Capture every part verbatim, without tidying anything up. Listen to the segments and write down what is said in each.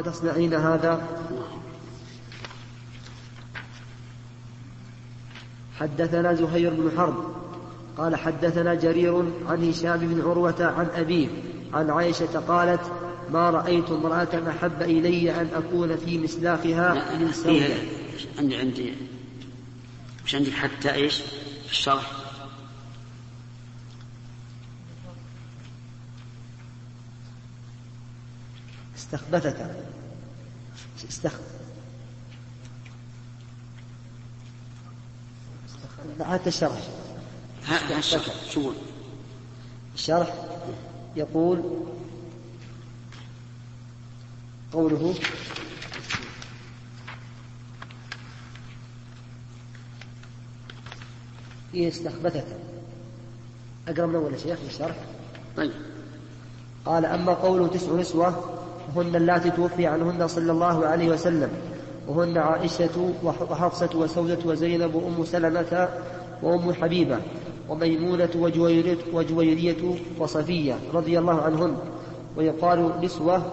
تصنعين هذا؟ حدثنا زهير بن حرب قال حدثنا جرير عن هشام بن عروة عن أبيه عن عائشة قالت ما رأيت امرأة أحب إلي أن أكون في مسلاخها من سودة. عندي عندي مش عندك حتى إيش في الشرح؟ استخبثت استخ حتى الشرح. ها الشرح شو الشرح؟ يقول قوله هي استخبثت. أقرب من أول شيخ الشرح. طيب. قال أما قوله تسع نسوة هن اللاتي توفي عنهن صلى الله عليه وسلم وهن عائشة وحفصة وسودة وزينب وأم سلمة وأم حبيبة وميمونة وجويرية وصفية رضي الله عنهن. ويقال نسوة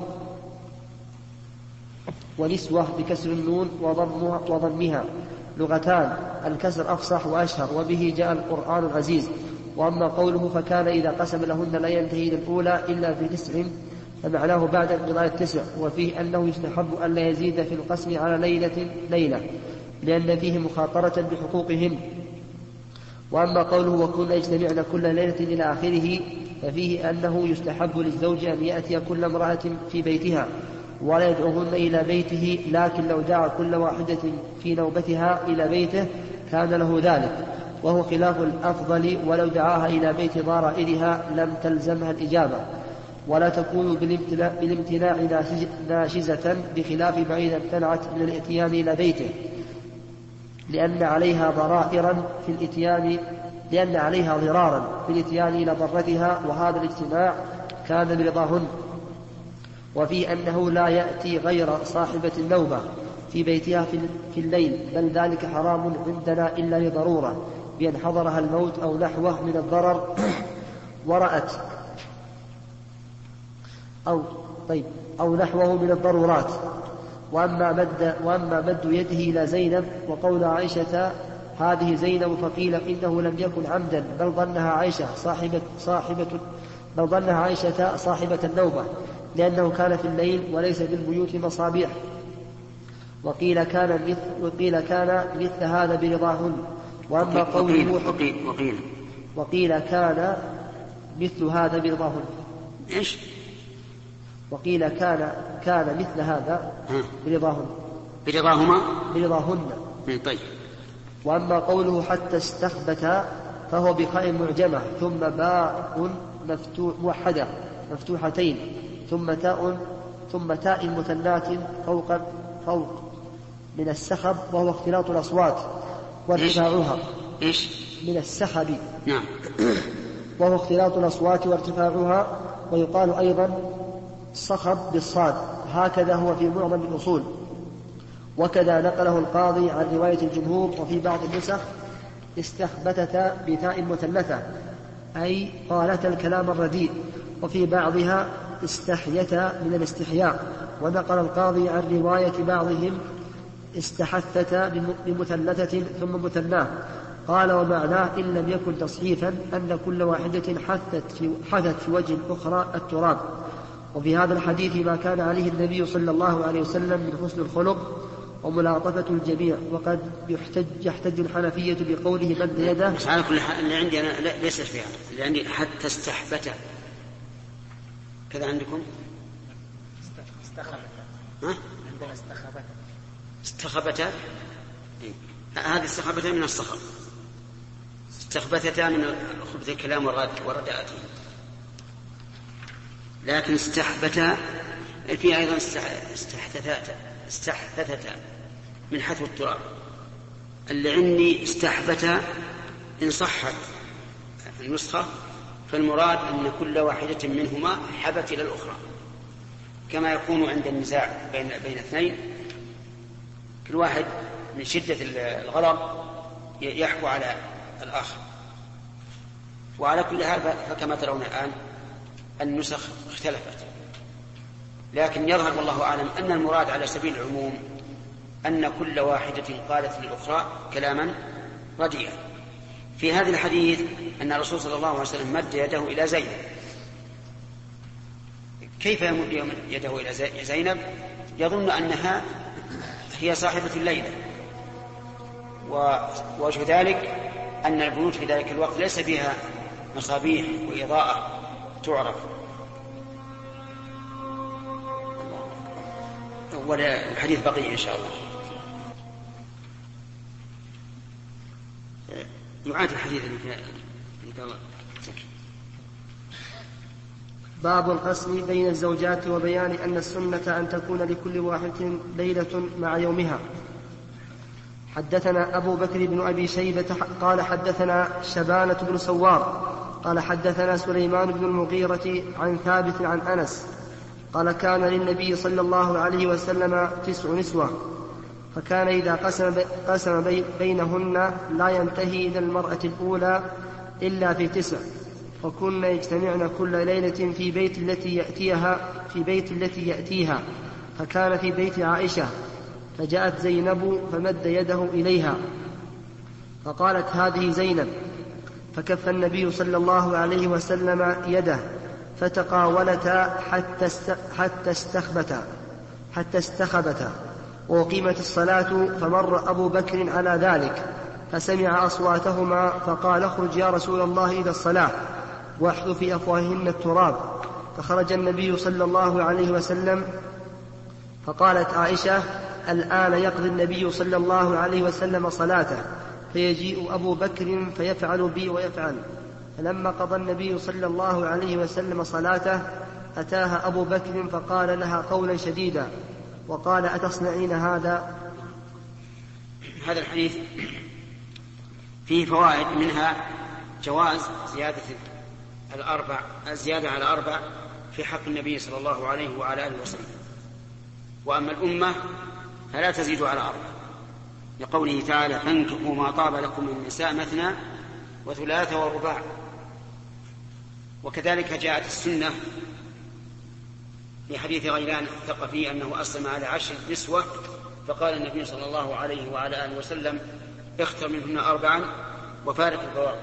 ونسوة بكسر النون وضمها لغتان، الكسر أفصح وأشهر وبه جاء القرآن العزيز. وأما قوله فكان إذا قسم لهن لا ينتهي إلى الأولى إلا في تسع فمعناه بعد انقضاء التسع، وفيه أنه يستحب أن لا يزيد في القسم على ليلة ليلة لأن فيه مخاطرة بحقوقهن. وأما قوله وكن يجتمعن كل ليلة إلى آخره ففيه أنه يستحب للزوج أن يأتي كل امرأة في بيتها ولا يدعوهن إلى بيته، لكن لو دعا كل واحدة في نوبتها إلى بيته كان له ذلك، وهو خلاف الأفضل. ولو دعاها إلى بيت ضرائرها لم تلزمها الإجابة ولا تكون بالامتناع ناشزة، بخلاف ما إذا امتنعت من الاتيان إلى بيته لأن عليها ضرائرا في الاتيان لأن عليها ضرارا في الاتيان إلى ضرتها، وهذا الاجتماع كان برضاهن. وفي أنه لا يأتي غير صاحبة النوبة في بيتها في الليل، بل ذلك حرام عندنا إلا لضرورة بأن حضرها الموت أو نحوه من الضرر ورأت أو, طيب أو نحوه من الضرورات. وأما مد, وأما مد يده إلى زينب وقول عائشة هذه زينب فقيل إنه لم يكن عمدا بل ظنها عائشة صاحبة, صاحبة, بل ظنها عائشة صاحبة النوبة لأنه كان في الليل وليس في البيوت مصابيح. وقيل كان مثل, وقيل كان مثل هذا برضاهن. وأما قوله وقيل, وقيل, وقيل كان مثل هذا برضاهن. إيش؟ وقيل كان كان مثل هذا برضاهن برضاهما برضاهن. طيب. وأما قوله حتى استخبت فهو بخاء معجمة ثم باء مفتوح موحدة مفتوحتين ثم تاء ثم تاء مثنات فوق فوق من السحب، وهو اختلاط الأصوات وارتفاعها. إيش؟ من السحب. نعم. وهو اختلاط الأصوات وارتفاعها. ويقال أيضا صخب بالصاد، هكذا هو في معظم الأصول، وكذا نقله القاضي عن رواية الجمهور. وفي بعض النسخ استخبتتا بتاء مثلثة أي قالتا الكلام الرديء، وفي بعضها استحيتا من الاستحياء. ونقل القاضي عن رواية بعضهم استحثتا بمثلثة ثم مثناه. قال ومعناه إن لم يكن تصحيفا أن كل واحدة حثت في, حثت في وجه الأخرى التراب. وفي هذا الحديث ما كان عليه النبي صلى الله عليه وسلم من حسن الخلق وملاطفة الجميع. وقد يحتج, يحتج الحنفية بقوله مد يده. بس على كل حال اللي عندي أنا ليس فيها، اللي عندي حتى استحبت كذا عندكم استخبت. ها؟ عندنا استخبت. استخبت إيه؟ هذه استخبت من الصخب، استخبتتا من خبث الكلام ورداءته. لكن استحبتا في أيضا استحثثتا استحثثتا من حثو التراب. اللي عندي استحبتا إن صحت النسخة فالمراد أن كل واحدة منهما حبت إلى الأخرى، كما يكون عند النزاع بين بين اثنين، كل واحد من شدة الغضب يحكو على الآخر. وعلى كل هذا فكما ترون الآن النسخ اختلفت، لكن يظهر والله أعلم أن المراد على سبيل العموم أن كل واحدة قالت للأخرى كلاما رديئا. في هذا الحديث أن الرسول صلى الله عليه وسلم مد يده إلى زينب. كيف يمد يده إلى زينب؟ يظن أنها هي صاحبة الليلة، ووجه ذلك أن البيوت في ذلك الوقت ليس بها مصابيح وإضاءة تعرف، والحديث بقي إن شاء الله. يعاد الحديث اللي قال. باب القسم بين الزوجات وبيان أن السنة أن تكون لكل واحدة ليلة مع يومها. حدثنا أبو بكر بن أبي شيبة قال حدثنا شبانة بن سوار قال حدثنا سليمان بن المغيرة عن ثابت عن أنس قال كان للنبي صلى الله عليه وسلم تسع نسوة، فكان إذا قسم, قسم بينهن لا ينتهي إلى المرأة الأولى إلا في تسع، فكن يجتمعن كل ليلة في بيت التي يأتيها في بيت التي يأتيها، فكان في بيت عائشة، فجاءت زينب فمد يده إليها فقالت هذه زينب، فكف النبي صلى الله عليه وسلم يده فتقاولتا حتى استخبتا حتى استخبتا وقيمت الصلاة، فمر أبو بكر على ذلك فسمع أصواتهما فقال اخرج يا رسول الله إلى الصلاة واحذ في أفواههن التراب، فخرج النبي صلى الله عليه وسلم، فقالت عائشة الآن يقضي النبي صلى الله عليه وسلم صلاته، فيجيء أبو بكر فيفعل بي ويفعل، فلما قضى النبي صلى الله عليه وسلم صلاته أتاها أبو بكر فقال لها قولا شديدا وقال أتصنعين هذا؟ هذا الحديث فيه فوائد، منها جواز زيادة الأربع الزيادة على أربع في حق النبي صلى الله عليه وعلى آله وسلم، وأما الأمة فلا تزيد على أربع، لقوله تعالى فانكحوا ما طاب لكم من النساء مثنى وثلاث ورباع. وكذلك جاءت السنة في حديث غيلان الثقفي أنه أسلم على عشر نسوة، فقال النبي صلى الله عليه وعلى آله وسلم اختر منهن أربعا وفارق البواقي.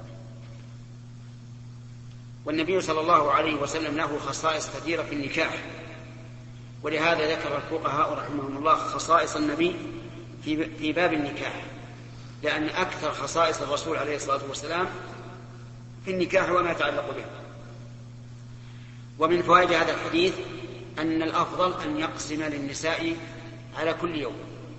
والنبي صلى الله عليه وسلم له خصائص كثيرة في النكاح، ولهذا ذكر الفقهاء رحمهم الله خصائص النبي في باب النكاح، لأن أكثر خصائص الرسول عليه الصلاة والسلام في النكاح وما يتعلق به. ومن فوائد هذا الحديث أن الأفضل أن يقسم للنساء على كل يوم.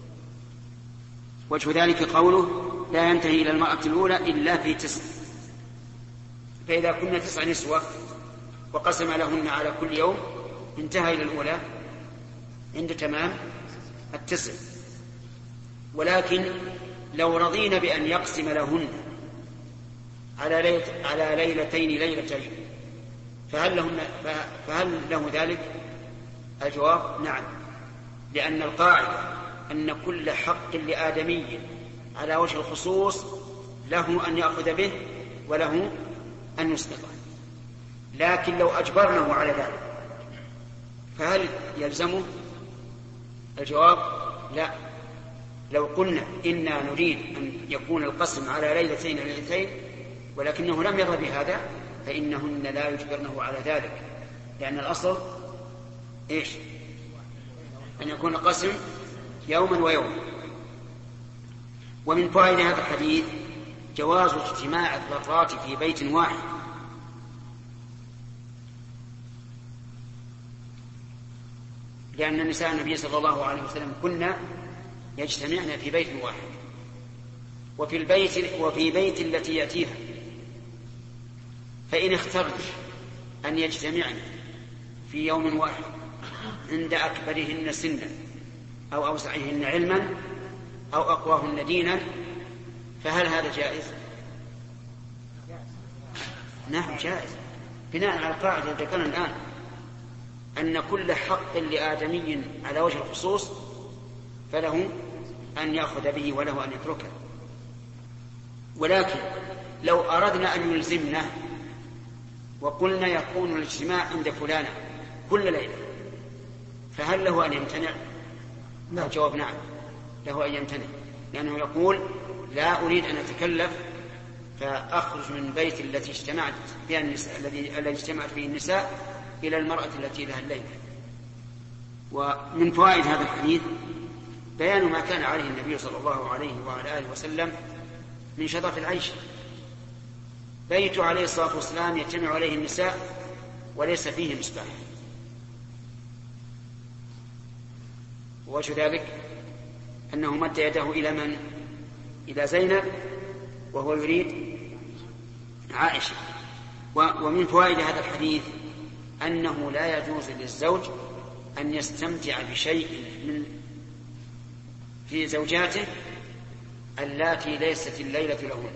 وجه ذلك قوله لا ينتهي إلى المرأة الأولى إلا في تسع، فإذا كنا تسع نسوة وقسم لهن على كل يوم انتهى إلى الأولى عند تمام التسع. ولكن لو رضينا بأن يقسم لهن على, ليلة على ليلتين ليلتين فهل, لهن فهل له ذلك؟ الجواب نعم، لأن القاعدة أن كل حق لآدمي على وجه الخصوص له أن يأخذ به وله أن يسقطه. لكن لو أجبرناه على ذلك فهل يلزمه؟ الجواب لا. لو قلنا إنا نريد أن يكون القسم على ليلتين ليلتين ولكنه لم يرضى بهذا فإنهن لا يجبرنه على ذلك، لأن الأصل إيش؟ أن يكون القسم يوما ويوما. ومن فوائد هذا الحديث جواز اجتماع الذرات في بيت واحد، لأن نساء النبي صلى الله عليه وسلم كنا يجتمعن في بيت واحد، وفي البيت وفي بيت التي يأتيها، فإن اخترت أن يجتمعن في يوم واحد عند أكبرهن سنا أو أوسعهن علما أو أقواهن دينا فهل هذا جائز؟ نعم جائز، بناء على القاعدة التي ذكرنا الآن أن كل حق لآدمي على وجه الخصوص فله أن يأخذ به وله أن يتركه. ولكن لو أردنا أن يلزمنا وقلنا يكون الاجتماع عند فلانة كل ليلة فهل له أن يمتنع؟ نعم. الجواب نعم، له أن يمتنع، لأنه يقول لا أريد أن أتكلف فأخرج من بيت التي اجتمعت فيها النساء الذي الذي اجتمعت فيه النساء إلى المرأة التي لها الليل. ومن فوائد هذا الحديث بيان ما كان عليه النبي صلى الله عليه وعلى آله وسلم من شرف العيش. بيت عليه الصلاة والسلام يجتمع عليه النساء وليس فيه مصباح. ووجه ذلك أنه مد يده إلى من؟ إلى زينب، وهو يريد عائشة. ومن فوائد هذا الحديث أنه لا يجوز للزوج أن يستمتع بشيء من في زوجاته اللاتي ليست الليلة لهن.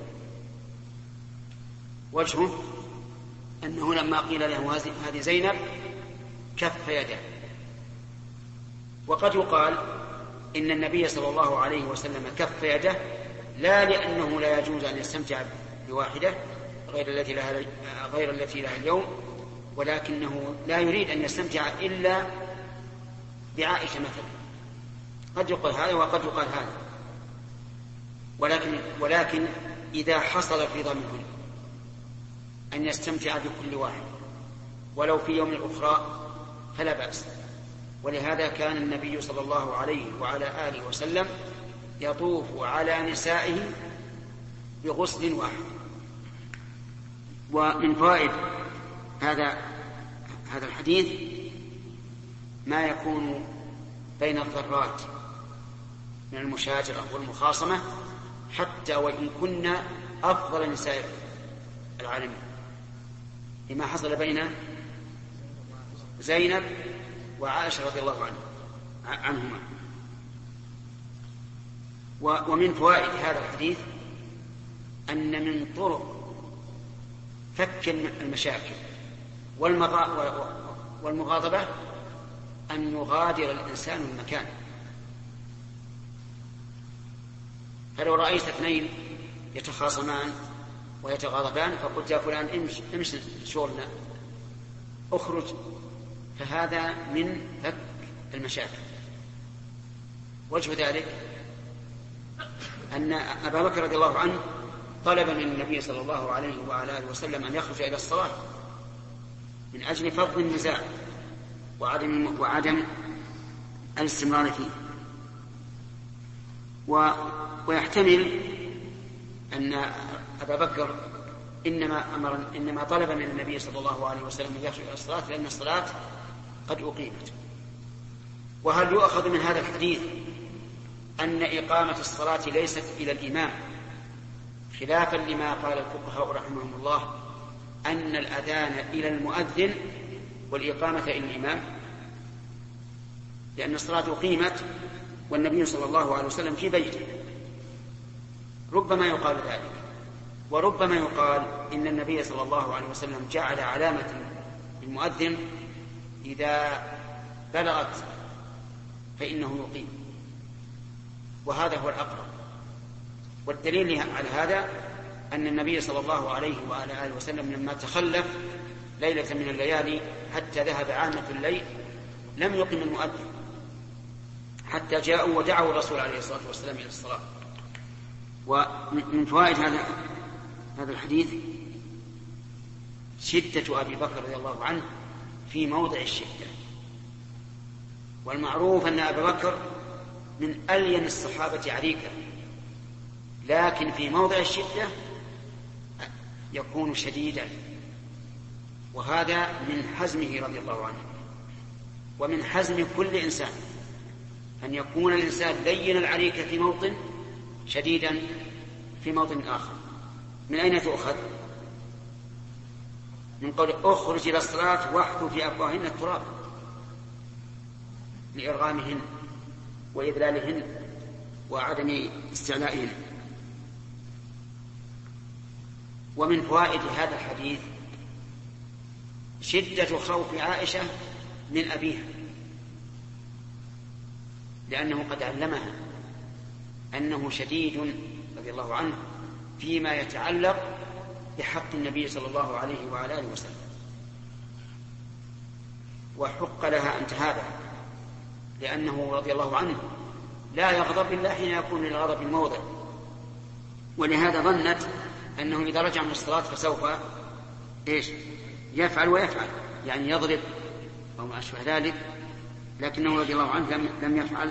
وجهه أنه لما قيل له هذه زينب كف يده. وقد يقال إن النبي صلى الله عليه وسلم كف يده لا لأنه لا يجوز أن يستمتع بواحدة غير التي لها غير التي لها اليوم، ولكنه لا يريد أن يستمتع إلا بعائشة مثلا. قد يقال هذا وقد يقال هذا، ولكن ولكن إذا حصل في ضمنه أن يستمتع بكل واحد ولو في يوم الأخرى فلا بأس. ولهذا كان النبي صلى الله عليه وعلى آله وسلم يطوف على نسائه بغسل واحد. ومن فوائد هذا هذا الحديث ما يكون بين الضرات من المشاجرة والمخاصمة حتى وإن كنا أفضل نساء العالمين، لما حصل بين زينب وعائشة رضي الله عنهما. ومن فوائد هذا الحديث أن من طرق فك المشاكل والمغاضبة أن يغادر الإنسان المكان. فلو رأيت اثنين يتخاصمان ويتغاضبان فقلت يا فلان امش امش شغلنا اخرج، فهذا من فك المشاكل. وجه ذلك أن أبا بكر رضي الله عنه طلب من النبي صلى الله عليه وعلى آله وسلم أن يخرج إلى الصلاة من أجل فض النزاع وعدم وعدم الاستمرار فيه. و ويحتمل أن أبا بكر إنما أمر إنما طلب من النبي صلى الله عليه وسلم أن يخرج إلى الصلاة لأن الصلاة قد أقيمت. وهل يؤخذ من هذا الحديث أن إقامة الصلاة ليست إلى الإمام، خلافا لما قال الفقهاء رحمهم الله أن الأذان إلى المؤذن والإقامة إلى الإمام، لأن الصلاة أقيمت والنبي صلى الله عليه وسلم في بيته. ربما يقال ذلك، وربما يقال إن النبي صلى الله عليه وسلم جعل علامة المؤذن إذا بلغت فإنه يقيم، وهذا هو الأقرب. والدليل على هذا أن النبي صلى الله عليه وعلى آله وسلم لما تخلف ليلة من الليالي حتى ذهب عامة الليل لم يقم المؤذن حتى جاءوا ودعوا الرسول عليه الصلاة والسلام إلى الصلاة. ومن فوائد هذا هذا الحديث شدة أبي بكر رضي الله عنه في موضع الشدة. والمعروف أن أبا بكر من ألين الصحابة عريكة، لكن في موضع الشدة يكون شديدا، وهذا من حزمه رضي الله عنه. ومن حزم كل إنسان أن يكون الإنسان لين العريكة في موطن، شديدا في موطن آخر. من أين تؤخذ؟ من قول أخرج إلى الصلاة واحثوا في أفواههن التراب لإرغامهن وإذلالهن وعدم استعلائهن. ومن فوائد هذا الحديث شدة خوف عائشة من أبيها، لأنه قد علمها أنه شديد رضي الله عنه فيما يتعلق بحق النبي صلى الله عليه وعلى آله وسلم، وحق لها أن تهابه لأنه رضي الله عنه لا يغضب إلا حين يكون للغضب الموضع، ولهذا ظنت أنه إذا رجع من الصلاة فسوف إيش يفعل ويفعل، يعني يضرب أو ما أشبه ذلك، لكنه رضي الله عنه لم, لم يفعل،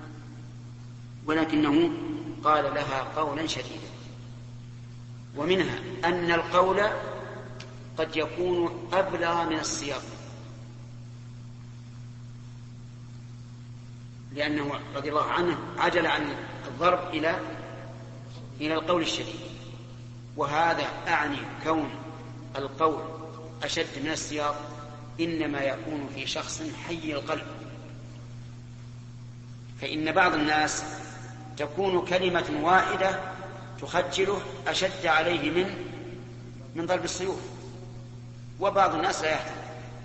ولكنه قال لها قولا شديدا. ومنها أن القول قد يكون أبلغ من السياق، لأنه رضي الله عنه عجل عن الضرب إلى إلى القول الشديد، وهذا أعني كون القول أشد من السياق إنما يكون في شخص حي القلب. فإن بعض الناس تكون كلمة واحدة تخجله أشد عليه من من ضرب السيوف، وبعض الناس لا يحتمل،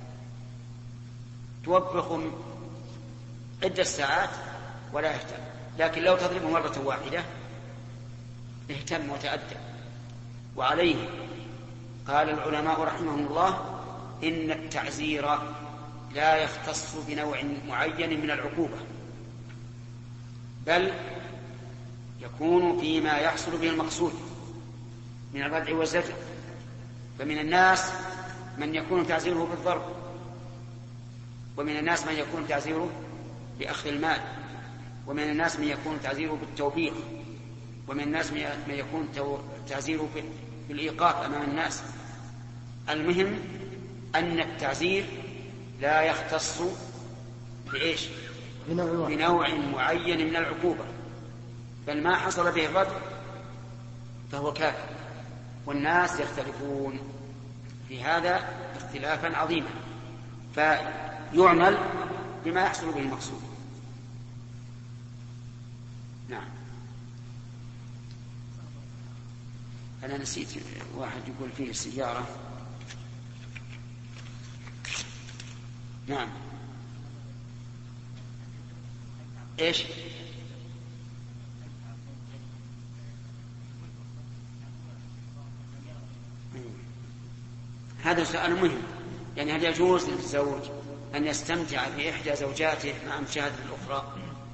توبخ عدة ساعات ولا يهتم، لكن لو تضربه مرة واحدة اهتم وتأدب. وعليه قال العلماء رحمهم الله إن التعزير لا يختص بنوع معين من العقوبة، بل يكون فيما يحصل به المقصود من الردع والزجر. فمن الناس من يكون تعزيره بالضرب، ومن الناس من يكون تعزيره بأخذ المال، ومن الناس من يكون تعزيره بالتوبيخ، ومن الناس من يكون تعزيره بالإيقاف أمام الناس. المهم أن التعزير لا يختص بإيش؟ بنوع معين من العقوبة، بل ما حصل به الرد فهو كافر. والناس يختلفون في هذا اختلافا عظيما، فيعمل بما يحصل به المقصود. نعم. أنا نسيت واحد يقول فيه السيارة. نعم. إيش؟ هذا سؤال مهم، يعني هل يجوز للزوج أن يستمتع بإحدى زوجاته مع مشاهدة الأخرى؟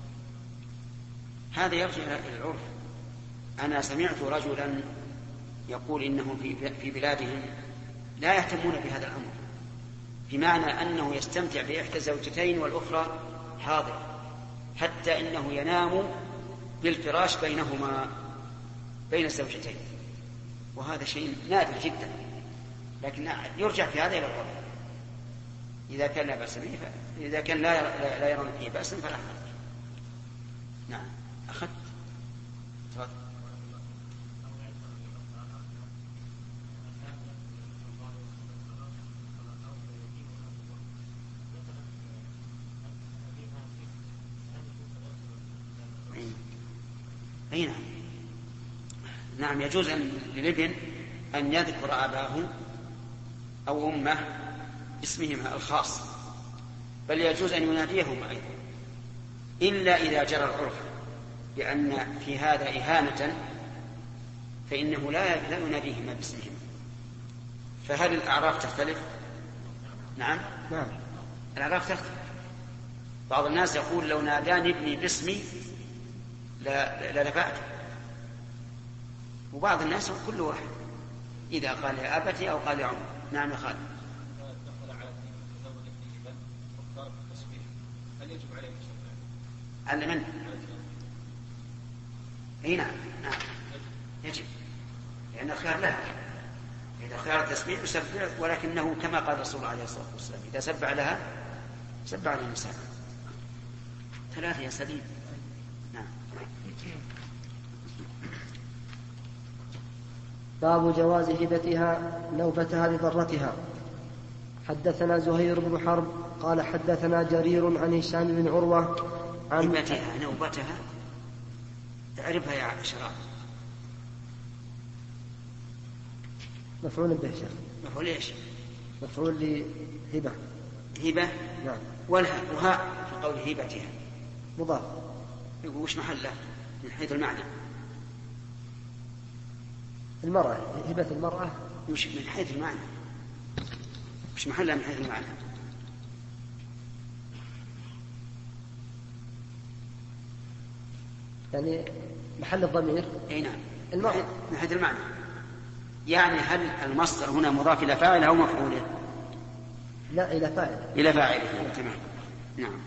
هذا يرجع إلى العرف. أنا سمعت رجلا يقول إنه في بلادهم لا يهتمون بهذا الأمر، بمعنى أنه يستمتع بإحدى زوجتين والأخرى حاضر، حتى إنه ينام بالفراش بينهما بين الزوجتين، وهذا شيء نادر جدا، لكن يرجع في هذا إلى العرف. إذا كان لا بأس به، إذا كان لا لا يرون فيه بأسا فلا حرج. نعم. أخذت تفضل. أي نعم. نعم، يجوز للابن أن يذكر أباه أو أمه باسمهما الخاص، بل يجوز أن يناديهما أيضا، إلا إذا جرى العرف بأن في هذا إهانة فإنه لا لا يناديهما باسمهما. فهل الأعراف تختلف؟ نعم. نعم. الأعراف تختلف. بعض الناس يقول لو ناداني ابني باسمي لا لدفعته، وبعض الناس كل واحد إذا قال يا أبتي أو قال يا عمر. نعم يا خالد. على من؟ اي نعم. نعم يجب، لأن الخيار لها. إذا خيار التسبيح يسبح، ولكنه كما قال الرسول عليه الصلاة والسلام إذا سبع لها سبع للنساء. ثلاثة يا سليم. نعم. باب جواز هبتها نوبتها لضرتها. حدثنا زهير بن حرب قال حدثنا جرير عن هشام بن عروة عن هبتها نوبتها. تعرفها يا شراب. مفعول به شيخ. مفعول ايش؟ مفعول لهبة. هبة. نعم. والها وها في قول هبتها مضاف. يقول وش محله من حيث المعنى؟ المرأة، هبة المرأة مش من حيث المعنى، مش محلها من حيث المعنى. يعني محل الضمير. اي نعم، المرأة من حيث المعنى. يعني هل المصدر هنا مضاف إلى فاعل أو مفعول؟ لا، إلى فاعل. إلى فاعل. تمام. نعم.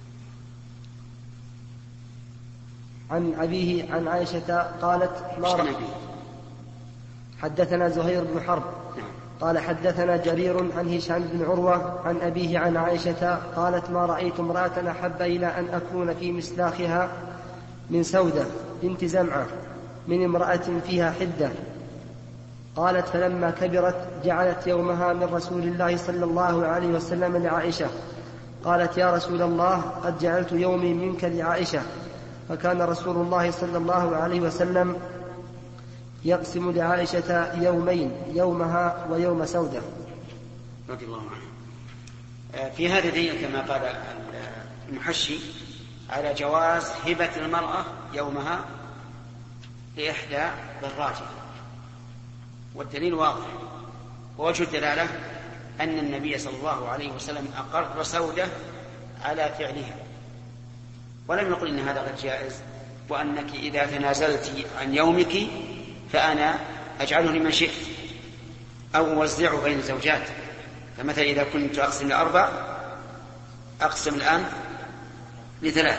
عن أبيه عن عائشة قالت ما حدثنا زهير بن حرب قال حدثنا جرير عن هشام بن عروة عن أبيه عن عائشة قالت ما رأيت امرأة أحب إلى أن أكون في مسلاخها من سودة بنت زمعة من امرأة فيها حدة. قالت فلما كبرت جعلت يومها من رسول الله صلى الله عليه وسلم لعائشة. قالت يا رسول الله قد جعلت يومي منك لعائشة. فكان رسول الله صلى الله عليه وسلم يقسم لعائشة يومين يومها ويوم سودة رضي الله عنه. في هذا دليل كما قال المحشي على جواز هبة المرأة يومها لإحدى ضراتها، والدليل واضح. ووجه الدلالة أن النبي صلى الله عليه وسلم أقر سودة على فعلها، ولم يقل إن هذا غير جائز، وأنك إذا تنازلت عن يومك فأنا أجعله لمن شئت أو أوزعه بين الزوجات. فمثلا إذا كنت أقسم لأربع أقسم الآن لثلاث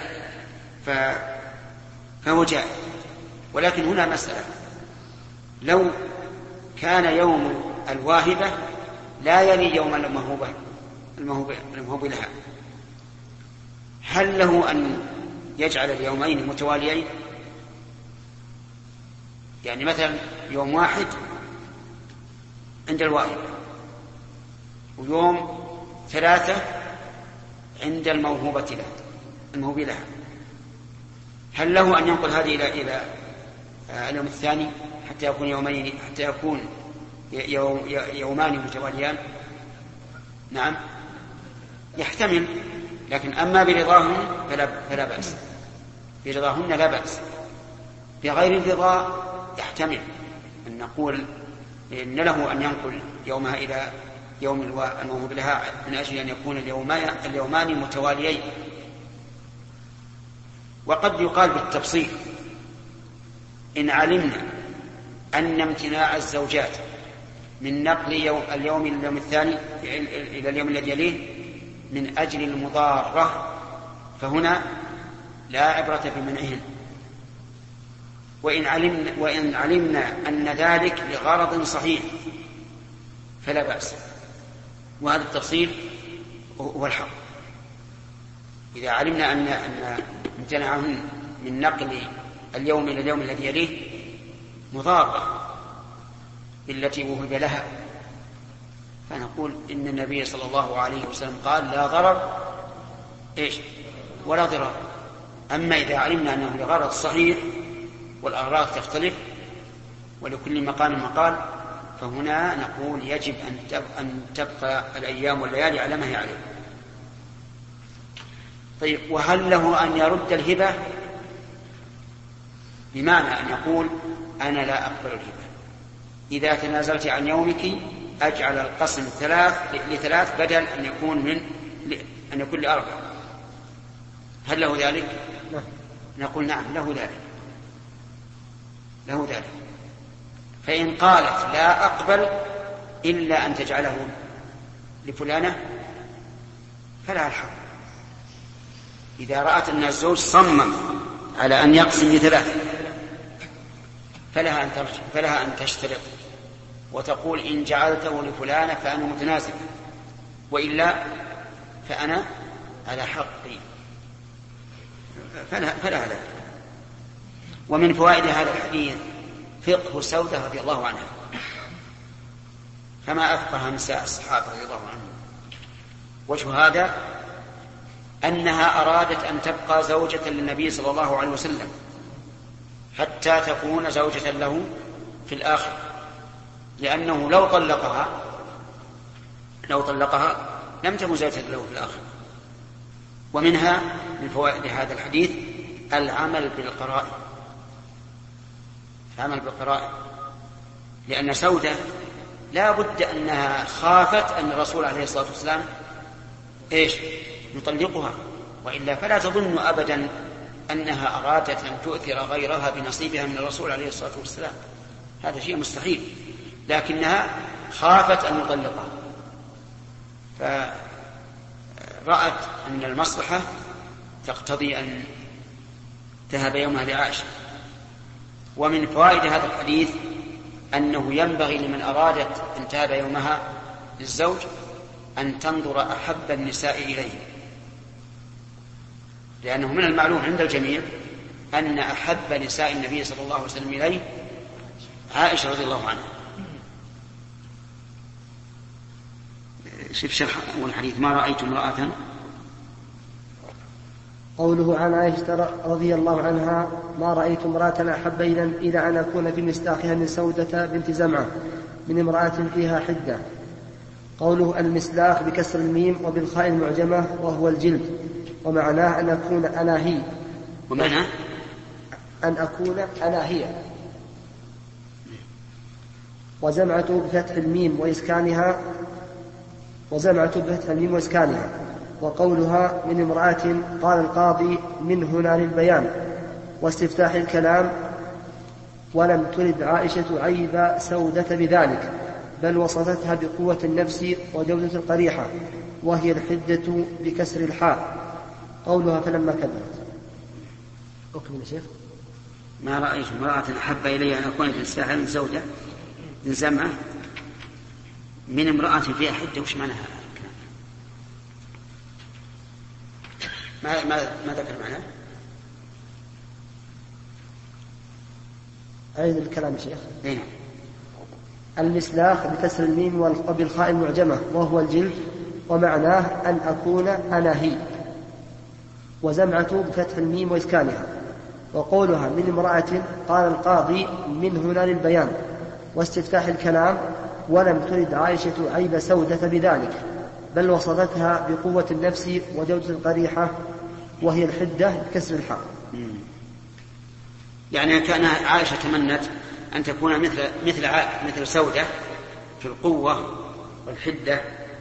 فهو جائز. ولكن هنا مسألة، لو كان يوم الواهبة لا يلي يوم الموهوبة الموهوب لها، هل له أن يجعل اليومين متواليين؟ يعني مثلا يوم واحد عند الواهب ويوم ثلاثة عند الموهوبة لها الموهوب لها، هل له أن ينقل هذه إلى إلى اليوم الثاني حتى يكون يومين حتى يكون يوم يومان متواليان؟ نعم يحتمل، لكن أما برضاهن فلا, فلا بأس. برضاهن لا بأس. بغير الرضا يحتمل أن نقول إن له أن ينقل يومها إلى يوم الموهوب لها من أجل أن يكون اليومان متواليين. وقد يقال بالتفصيل إن علمنا أن امتناع الزوجات من نقل يوم اليوم إلى اليوم الثاني إلى اليوم الذي يليه من أجل المضارة فهنا لا عبرة بمنعهن. وإن علمنا, وإن علمنا أن ذلك لغرض صحيح فلا بأس. وهذا التفصيل هو الحق. إذا علمنا أن أن امتنعهن من نقل اليوم إلى اليوم الذي يليه مضارة بالتي وهب لها فنقول إن النبي صلى الله عليه وسلم قال لا ضرر إيش ولا ضرر. أما إذا علمنا أنه لغرض صحيح والأغراض تختلف ولكل مقام مقال فهنا نقول يجب أن تبقى الأيام والليالي على ما هي عليه. طيب، وهل له أن يرد الهبة؟ بمعنى أن يقول أنا لا أقبل الهبة، إذا تنازلت عن يومك أجعل القسم ثلاث لثلاث بدل أن يكون من أن يكون لأربع. هل له ذلك؟ نقول نعم له ذلك له ذلك. فإن قالت لا أقبل إلا أن تجعله لفلانة فلا الحق. إذا رأت أن الزوج صمم على أن يقسم لثلاث فلها أن ترجع فلها أن تشترط وتقول إن جعلته لفلانة فأنا متنازل وإلا فأنا على حقي فلا فلا ذلك. ومن فوائد هذا الحديث فقه سودة رضي الله عنها، فما أفقه نساء الصحابة رضي الله عنهم. وجه هذا أنها أرادت أن تبقى زوجة للنبي صلى الله عليه وسلم حتى تكون زوجة له في الآخر، لأنه لو طلقها لو طلقها لم تكن زوجة له في الآخر. ومنها من فوائد هذا الحديث العمل بالقرائن العمل بالقرائن لأن سودة لا بد أنها خافت أن الرسول عليه الصلاة والسلام إيش يطلقها، وإلا فلا تظن أبدا أنها أرادت أن تؤثر غيرها بنصيبها من الرسول عليه الصلاة والسلام، هذا شيء مستحيل، لكنها خافت أن يطلقها، فرأت أن المصلحة تقتضي أن تهب يومها لعائشة. ومن فوائد هذا الحديث أنه ينبغي لمن أرادت أن تهب يومها للزوج أن تنظر أحب النساء إليه، لأنه من المعلوم عند الجميع أن أحب نساء النبي صلى الله عليه وسلم إليه عائشة رضي الله عنها. شوف شرح أول حديث: ما رأيت امرأة. قوله عن عائشة رضي الله عنها: ما رأيت امرأة أحب إلى أن أكون في مصداقها من سودة بنت زمعة من امرأة فيها حدة. قوله المسلاخ بكسر الميم وبالخاء المعجمة وهو الجلد، ومعناه أن أكون أنا هي. ومعنى أن أكون أنا هي. وزمعة بفتح الميم وإسكانها وزمعة بفتح الميم وإسكانها. وقولها من امرأة قال القاضي من هنا للبيان واستفتاح الكلام، ولم ترد عائشة عيب سودة بذلك، بل وصفتها بقوة النفس وجودة القريحة، وهي الحدة بكسر الحاء. قولها فلما كبرت. أكمل يا شيخ. ما رأيت امرأة أحب إلي أن أكون في الساحة من زوجة من زمعة من امرأة فيها حدة. وش معناها؟ ما ما ما ذكر معناه. أعيد الكلام يا شيخ. دينا. المسلاخ بكسر الميم وبالخاء المعجمة وهو الجلد، ومعناه أن أكون أنا هي. وزمعة بفتح الميم وإسكانها. وقولها من امرأة قال القاضي من هنا للبيان واستفتاح الكلام، ولم ترد عائشة عيب سودة بذلك، بل وصفتها بقوة النفس وجودة القريحة، وهي الحدة بكسر الحاء. يعني كان عائشة تمنت أن تكون مثل مثل مثل سودة في القوة والحدة،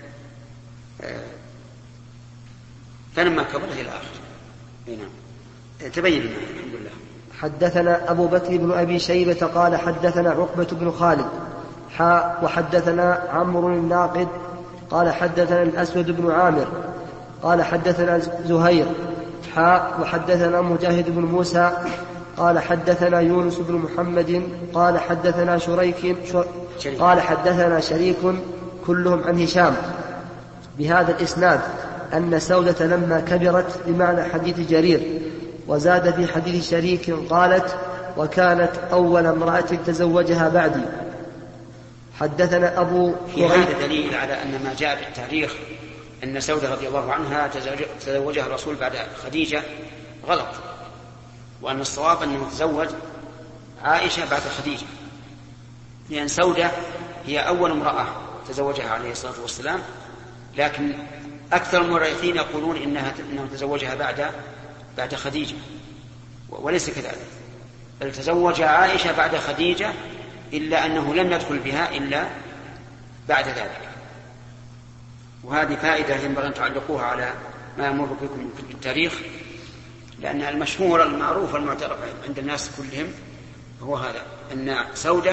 فلما كبرت إلى آخر. نعم. تبين لنا الحمد لله. حدثنا أبو بكر بن أبي شيبة قال حدثنا عقبة بن خالد حاء وحدثنا عمرو الناقد قال حدثنا الأسود بن عامر قال حدثنا زهير حاء وحدثنا مجاهد بن موسى قال حدثنا يونس بن محمد قال حدثنا شريك قال حدثنا شريك كلهم عن هشام بهذا الإسناد أن سودة لما كبرت بمعنى حديث جرير. وزاد في حديث شريك قالت وكانت أول امرأة تزوجها بعدي. حدثنا أبو في هذا دليل على أن ما جاء في التاريخ أن سودة رضي الله عنها تزوجها الرسول بعد خديجة غلط، وأن الصواب أنه تزوج عائشة بعد خديجة، لأن سودة هي أول امرأة تزوجها عليه الصلاة والسلام، لكن أكثر المؤرخين يقولون إنها إنه تزوجها بعد بعد خديجة، وليس كذلك، بل تزوج عائشة بعد خديجة، إلا أنه لم يدخل بها إلا بعد ذلك. وهذه فائدة ينبغي أن تعلقوها على ما يمر بكم في التاريخ، لأن المشهور المعروف المعترف عند الناس كلهم هو هذا، أن سودة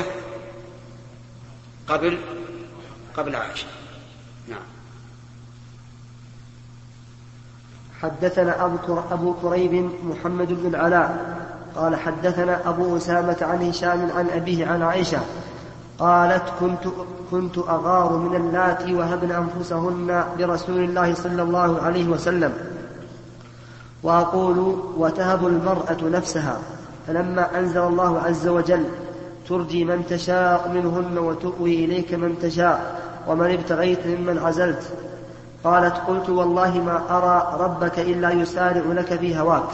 قبل قبل عائشة. نعم. حدثنا أبو كريب محمد بن العلاء قال حدثنا أبو أسامة عن هشام عن أبيه عن عائشة قالت كنت, كنت أغار من اللاتي وهبن أنفسهن لرسول الله صلى الله عليه وسلم، وأقول وتهب المرأة نفسها، فلما أنزل الله عز وجل ترجي من تشاء منهن وتؤوي إليك من تشاء ومن ابتغيت ممن عزلت، قالت قلت والله ما أرى ربك إلا يسارع لك في هواك.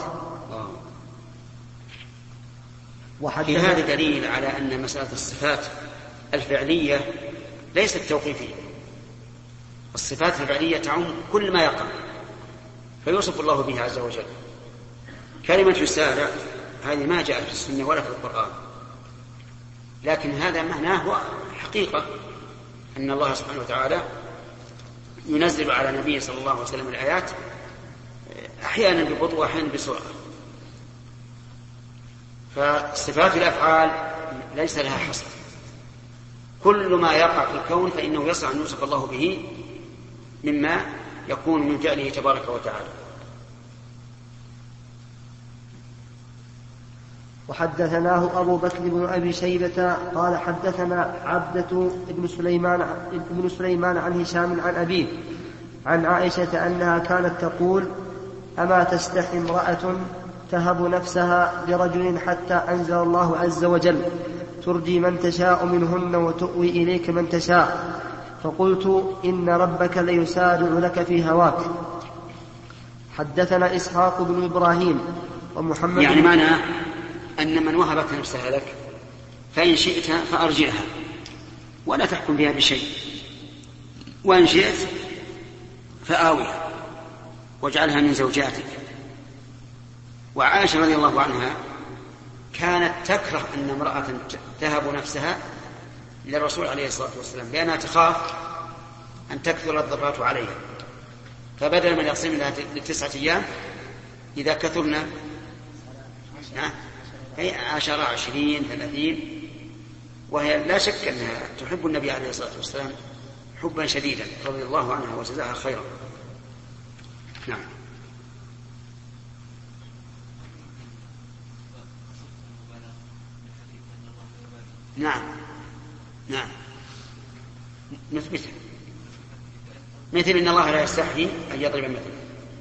في هذا دليل على أن مسألة الصفات الفعلية ليست توقيفية، الصفات الفعلية تعم كل ما يقع فيوصف الله به عز وجل. كلمة يسارع هذه ما جاءت في السنة ولا في القرآن، لكن هذا معناه هو حقيقة أن الله سبحانه وتعالى ينزل على نبيه صلى الله عليه وسلم الآيات أحيانا ببطء وأحيانا بسرعة، فصفات الأفعال ليس لها حصر، كل ما يقع في الكون فإنه يصح أن يوصف الله به مما يكون من فعله تبارك وتعالى. وحدثناه أبو بكر بن أبي شيبة قال حدثنا عبدة بن سليمان, بن سليمان عن هشام عن أبيه عن عائشة أنها كانت تقول: أما تستحي امرأة تهب نفسها لرجل حتى أنزل الله عز وجل: ترجي من تشاء منهن وتؤوي إليك من تشاء. فقلت: إن ربك ليسارع لك في هواك. حدثنا إسحاق بن إبراهيم ومحمد يعني معنى أن من وهبت نفسها لك فإن شئت فأرجعها ولا تحكم بها بشيء، وإن شئت فآويها واجعلها من زوجاتك. وعائشة رضي الله عنها كانت تكره أن امرأة تهب نفسها للرسول عليه الصلاة والسلام لأنها تخاف أن تكثر الضرات عليها، فبدل من يقسم لها لتسعة أيام إذا كثرنا هي عشرة عشرين ثلاثين، وهي لا شك أنها تحب النبي عليه الصلاة والسلام حبا شديدا رضي الله عنها وجزاها خيرا. نعم. نعم نعم نثبتها، مثل إن الله لا يستحي أن يضرب مثلا.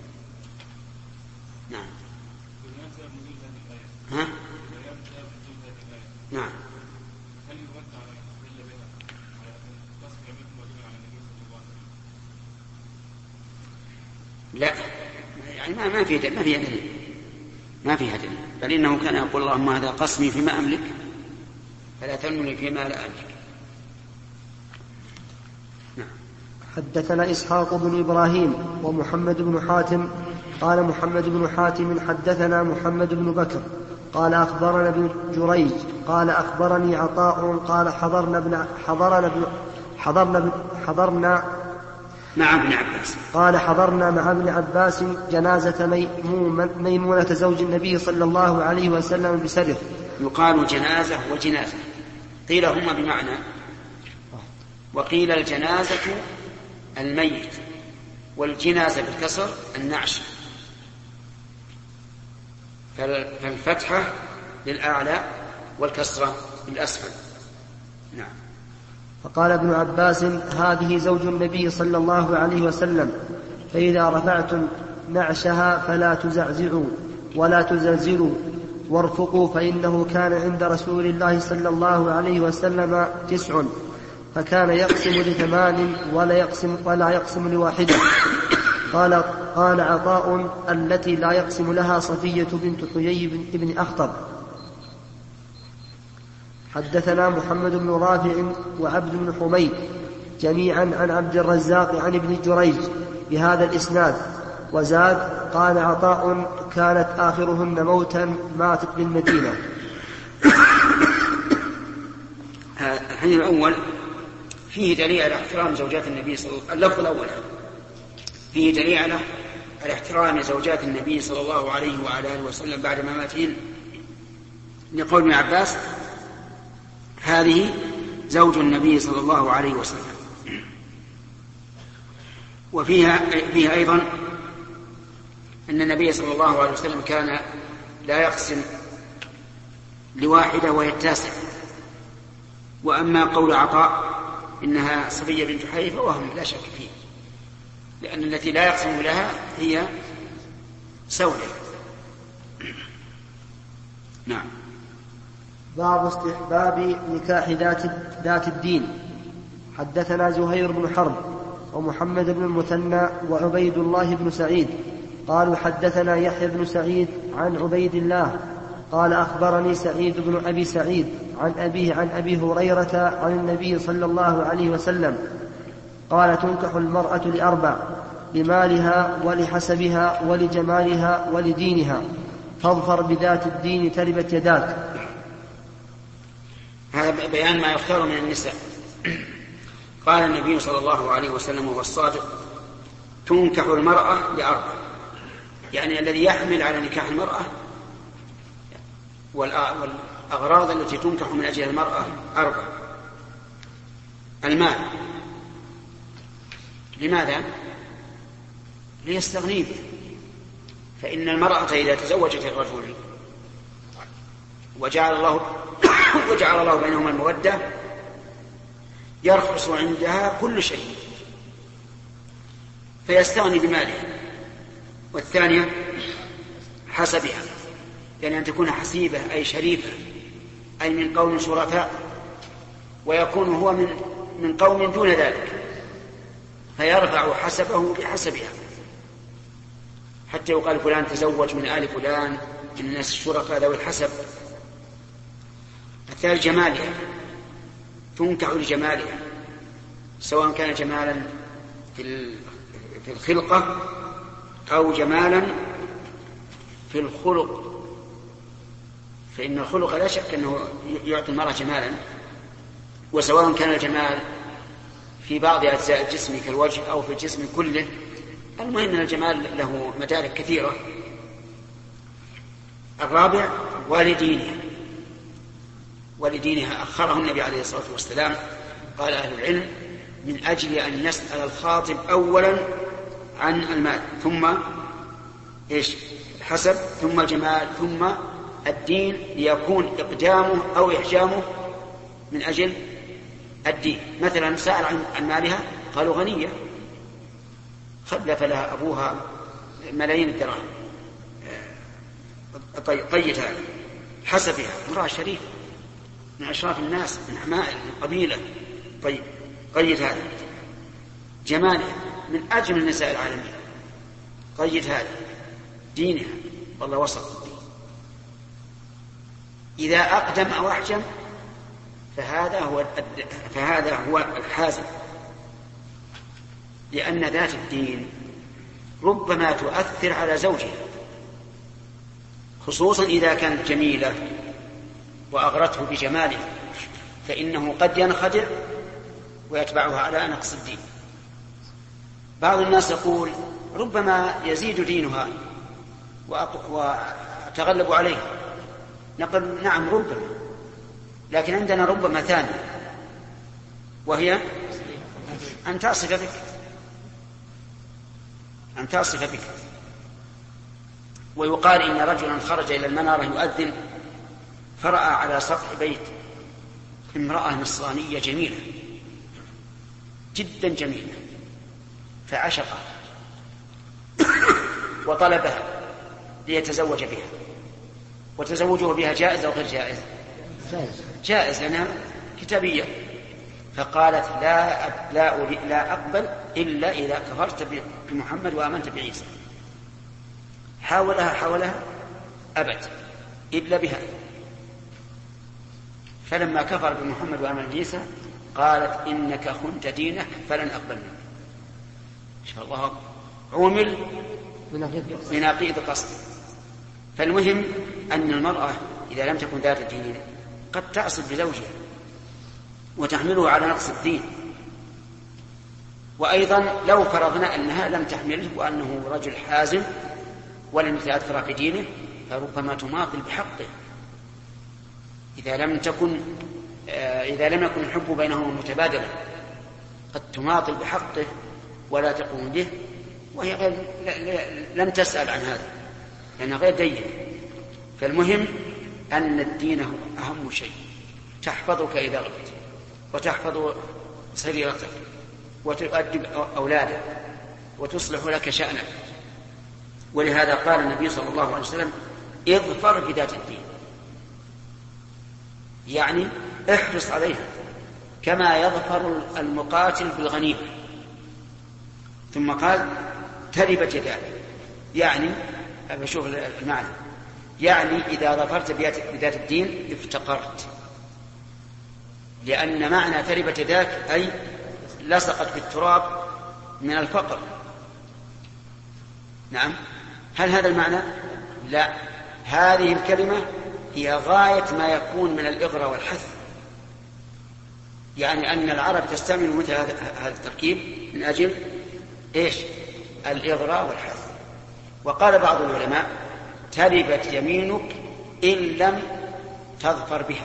نعم. ها؟ نعم. لا يعني ما ما في ما في دليل ما فيها دليل، بل إنه كان يقول: اللهم هذا قسمي فيما أملك فلا تلمني فيما لا أملك. نعم. حدثنا إسحاق بن إبراهيم ومحمد بن حاتم قال محمد بن حاتم حدثنا محمد بن بكر قال أخبرنا ابن جريج قال أخبرني عطاء قال حضرنا ابن حضرنا ابن حضرنا ابن حضرنا مع ابن عباس قال حضرنا مع ابن عباس جنازة ميمونة زوج النبي صلى الله عليه وسلم بسرح. يقال جنازة وجنازة، قيل هما بمعنى، وقيل الجنازة الميت والجنازة بالكسر النعش، فالفتحة للأعلى والكسرة للأسفل. نعم. فقال ابن عباس: هذه زوج النبي صلى الله عليه وسلم، فإذا رفعتم نعشها فلا تزعزعوا ولا تزلزلوا وارفقوا، فإنه كان عند رسول الله صلى الله عليه وسلم تسع، فكان يقسم لثمان ولا يقسم, ولا يقسم لواحدة. قال, قال عطاء: التي لا يقسم لها صفية بنت حيي بن أخطب. حدثنا محمد بن رافع وعبد بن حميد جميعا عن عبد الرزاق عن ابن جريج بهذا الإسناد، وزاد: قال عطاء: كانت آخرهن موتا ماتت بالمدينة. الحديث الأول فيه دليل على احترام زوجات النبي صلى الله عليه وسلم. اللفظ الأول فيه دليل على احترام زوجات النبي صلى الله عليه وعلى آله وسلم بعد مماتهن، لقول ابن عباس: هذه زوج النبي صلى الله عليه وسلم. وفيها فيها أيضا أن النبي صلى الله عليه وسلم كان لا يقسم لواحدة وهي التاسعة. وأما قول عطاء إنها صفية بنت حيي فوهم لا شك فيه، لأن التي لا يقسم لها هي سودة. نعم. باب استحباب نكاح ذات, ذات الدين. حدثنا زهير بن حرب ومحمد بن المثنى وعبيد الله بن سعيد قالوا حدثنا يحيى بن سعيد عن عبيد الله قال أخبرني سعيد بن أبي سعيد عن أبيه عن أبي هريرة عن النبي صلى الله عليه وسلم قال: تنكح المرأة لأربع: لمالها ولحسبها ولجمالها ولدينها، فاظفر بذات الدين تربت يداك. هذا بيان ما يختار من النساء. قال النبي صلى الله عليه وسلم وهو الصادق: تنكح المرأة لأربع، يعني الذي يحمل على نكاح المرأة والأغراض التي تنكح من أجل المرأة أربع. المال، لماذا؟ ليستغني به، فإن المرأة إذا تزوجت الرجل وجعل الله وجعل الله بينهما المودة يرخص عندها كل شيء فيستغني بمالها. والثانية حسبها، يعني أن تكون حسيبة أي شريفة، أي من قوم شرفاء، ويكون هو من من قوم دون ذلك فيرفع حسبه بحسبها، حتى يقال فلان تزوج من آل فلان من الناس الشرفاء ذوي الحسب. الثالث جمالها، تنكح لجمالها، سواء كان جمالا في في الخلقة أو جمالا في الخلق، فإن الخلق لا شك أنه يعطي المرأة جمالا، وسواء كان الجمال في بعض أجزاء الجسم كالوجه أو في الجسم كله، المهم أن الجمال له مدارك كثيرة. الرابع ولدينها، ولدينها أخره النبي عليه الصلاة والسلام، قال أهل العلم من أجل أن يسأل الخاطب أولا عن المال، ثم إيش الحسب، ثم الجمال، ثم الدين، ليكون إقدامه أو إحجامه من أجل الدين. مثلا سأل عن مالها قالوا غنية خلف لها أبوها ملايين الدراهم، قيد هذا. حسبها، امرأة شريفة من أشراف الناس من عمائل من قبيلة، طيب قيد هذا. جمالها، من أجمل النساء العالمين، قيد هذا. دينها، والله وسط. إذا أقدم أو أحجم فهذا هو فهذا هو الحازم، لأن ذات الدين ربما تؤثر على زوجها، خصوصا إذا كانت جميلة وأغرته بجمالها، فإنه قد ينخدع ويتبعها على نقص الدين. بعض الناس يقول ربما يزيد دينها وتغلب عليه، نقول نعم ربما، لكن عندنا ربما ثانية، وهي أن تصف بك أن تصف بك ويقال إن رجلا خرج إلى المنارة يؤذن فرأى على سطح بيت امرأة نصرانية جميلة جدا جميلة، فعشقها وطلبها ليتزوج بها. وتزوجه بها جائز أو غير جائز؟ جائز لأنها كتابية. فقالت لا أب لا, لا أقبل إلا إذا كفرت بمحمد وآمنت بعيسى. حاولها حاولها أبد إلا بها. فلما كفر بمحمد وآمن بعيسى قالت إنك خنت دينك فلن أقبل منك. إن شاء الله عمل بنقيض قصد. فالمهم أن المرأة إذا لم تكن ذات دين قد تعصب بزوجها وتحمله على نقص الدين. وأيضا لو فرضنا أنها لم تحمله وأنه رجل حازم ولم يتأثر في دينه فربما تماطل بحقه إذا لم تكن إذا لم يكن الحب بينهما متبادلا، قد تماطل بحقه ولا تقوم به، وهي غير لم تسأل عن هذا لأنها غير دين. فالمهم أن الدين هو أهم شيء، تحفظك إذا غبت وتحفظ سريرتك وتؤدب أولادك وتصلح لك شأنك. ولهذا قال النبي صلى الله عليه وسلم اظفر بذات الدين، يعني احرص عليها كما يظفر المقاتل بالغنيمة. ثم قال تربت يداك، يعني أشوف المعنى، يعني إذا ظفرت بذات الدين افتقرت، لأن معنى تربت يداك أي لصقت بالتراب من الفقر. نعم، هل هذا المعنى؟ لا، هذه الكلمة هي غاية ما يكون من الإغراء والحث، يعني أن العرب تستعمل مثل هذا التركيب من أجل إيش؟ الإغراء والحث. وقال بعض العلماء تربت يمينك إن لم تظفر بها،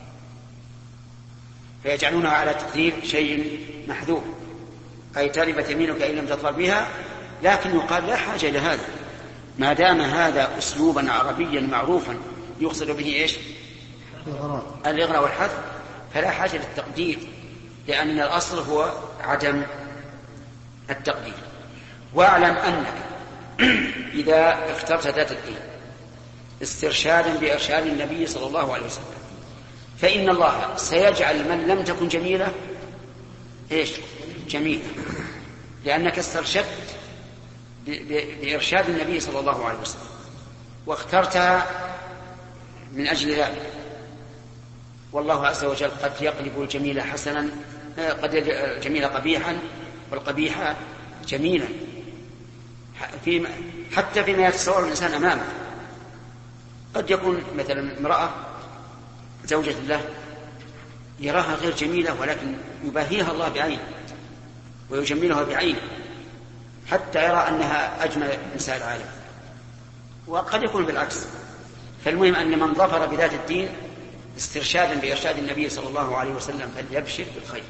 فيجعلونها على تقدير شيء محذوف، أي تربت يمينك إن لم تظفر بها. لكن يقال لا حاجة إلى هذا، ما دام هذا أسلوبا عربيا معروفا يقصد به إيش؟ الإغراء والحذف، فلا حاجة للتقدير، لأن الأصل هو عدم التقدير. واعلم أنك إذا اخترت ذات الدين استرشادا بإرشاد النبي صلى الله عليه وسلم فإن الله سيجعل من لم تكن جميلة إيش؟ جميلة، لأنك استرشدت بإرشاد النبي صلى الله عليه وسلم واخترتها من أجل ذلك. والله عز وجل قد يقلب الجميل حسنا، قد الجميل قبيحا والقبيح جميلا، في حتى فيما يتصور الإنسان أمامه. قد يكون مثلا امرأة زوجة له يراها غير جميلة ولكن يباهيها الله بعينه ويجملها بعينه حتى يرى أنها أجمل نساء العالم، وقد يكون بالعكس. فالمهم أن من ظفر بذات الدين استرشادا بإرشاد النبي صلى الله عليه وسلم فليبشر بالخير.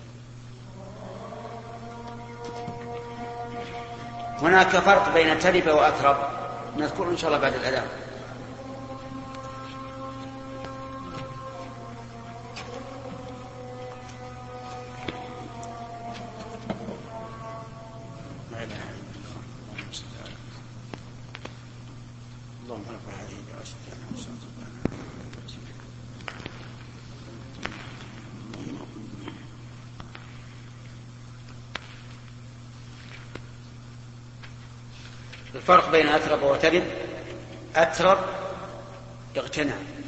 هناك فرق بين ترب وأترب نذكره إن شاء الله بعد الأذان. الفرق بين أترب وترب: أترب اغتنى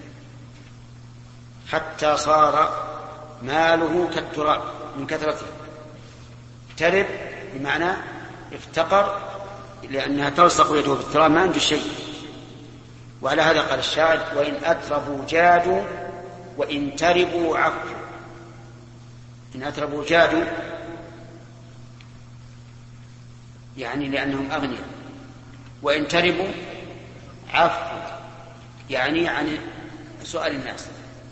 حتى صار ماله كالتراب من كثرته، ترب بمعنى افتقر لأنها تلصق يده بالتراب ما عنده شيء. وعلى هذا قال الشاعر: وإن أتربوا جادوا وإن تربوا عفوا. إن أتربوا جادوا يعني لأنهم أغنياء، وإن تربوا عفوا يعني عن سؤال الناس.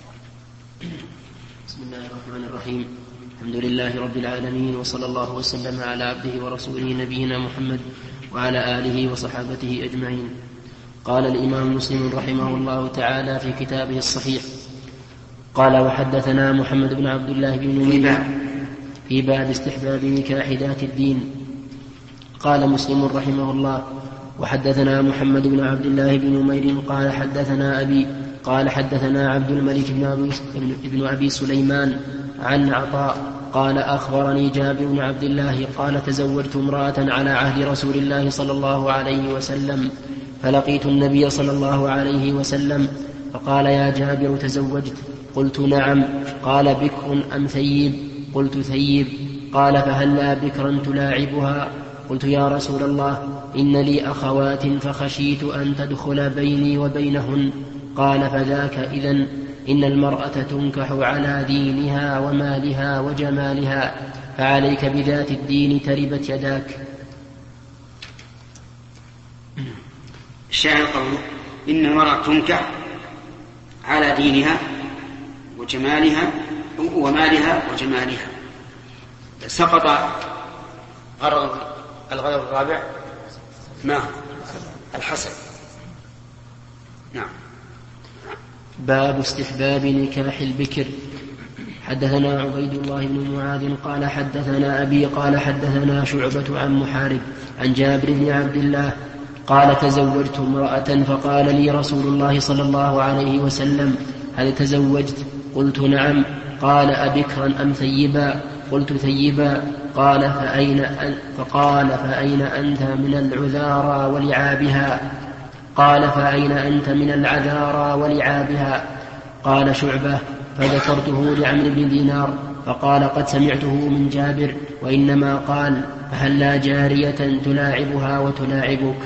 بسم الله الرحمن الرحيم. الحمد لله رب العالمين، وصلى الله وسلم على عبده ورسوله نبينا محمد وعلى آله وصحابته أجمعين. قال الإمام مسلم رحمه الله تعالى في كتابه الصحيح: قال وحدثنا محمد بن عبد الله بن نمير في باب استحباب نكاح ذات الدين. قال مسلم رحمه الله: وحدثنا محمد بن عبد الله بن نمير قال حدثنا أبي قال حدثنا عبد الملك بن أبي سليمان عن عطاء قال أخبرني جابر بن عبد الله قال تزوجت امرأة على عهد رسول الله صلى الله عليه وسلم فلقيت النبي صلى الله عليه وسلم فقال: يا جابر تزوجت؟ قلت: نعم. قال: بكر أم ثيب؟ قلت: ثيب. قال: فهلا بكرا تلاعبها؟ قلت: يا رسول الله إن لي أخوات فخشيت أن تدخل بيني وبينهن. قال: فذاك إذن إن المرأة تنكح على دينها ومالها وجمالها، فعليك بذات الدين تربت يداك. الشاعر قوله: إن المرأة تنكح على دينها وجمالها ومالها وجمالها. سقط غرض الغرض الرابع ما الحسن. نعم. باب استحباب نكاح البكر. حدثنا عبيد الله بن معاذ قال حدثنا أبي قال حدثنا شعبة عن محارب عن جابر بن عبد الله قال تزوجت امرأة فقال لي رسول الله صلى الله عليه وسلم: هل تزوجت؟ قلت: نعم. قال: أبكرا أم ثيبا؟ قلت: ثيبا. قال: فأين أن... فقال: فأين أنت من العذارى ولعابها؟ قال: فأين أنت من العذارى ولعابها؟ قال شعبة: فذكرته لعمرو بن دينار فقال: قد سمعته من جابر، وإنما قال: فهلا جارية تلاعبها وتلاعبك.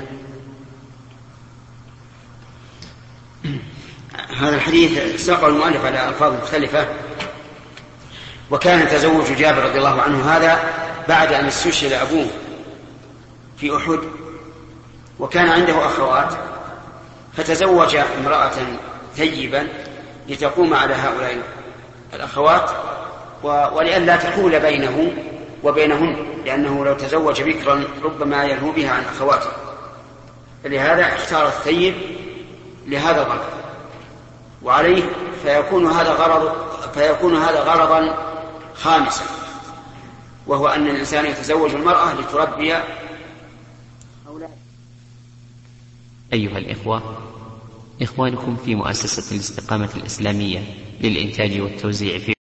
هذا الحديث ساقه المؤلف على ألفاظ مختلفة. وكان تزوج جابر رضي الله عنه هذا بعد أن استشهد أبوه في أحد، وكان عنده أخوات فتزوج امرأة ثيبا لتقوم على هؤلاء الأخوات ولئلا تحول بينه وبينهن، لأنه لو تزوج بكرا ربما يلهو بها عن أخواته، فلهذا اختار الثيب لهذا الغرض، وعليه فيكون هذا غرض فيكون هذا غرضا خامسا، وهو أن الإنسان يتزوج المرأة لتربي أولاده. أيها الإخوة، إخوانكم في مؤسسة الاستقامة الإسلامية للإنتاج والتوزيع في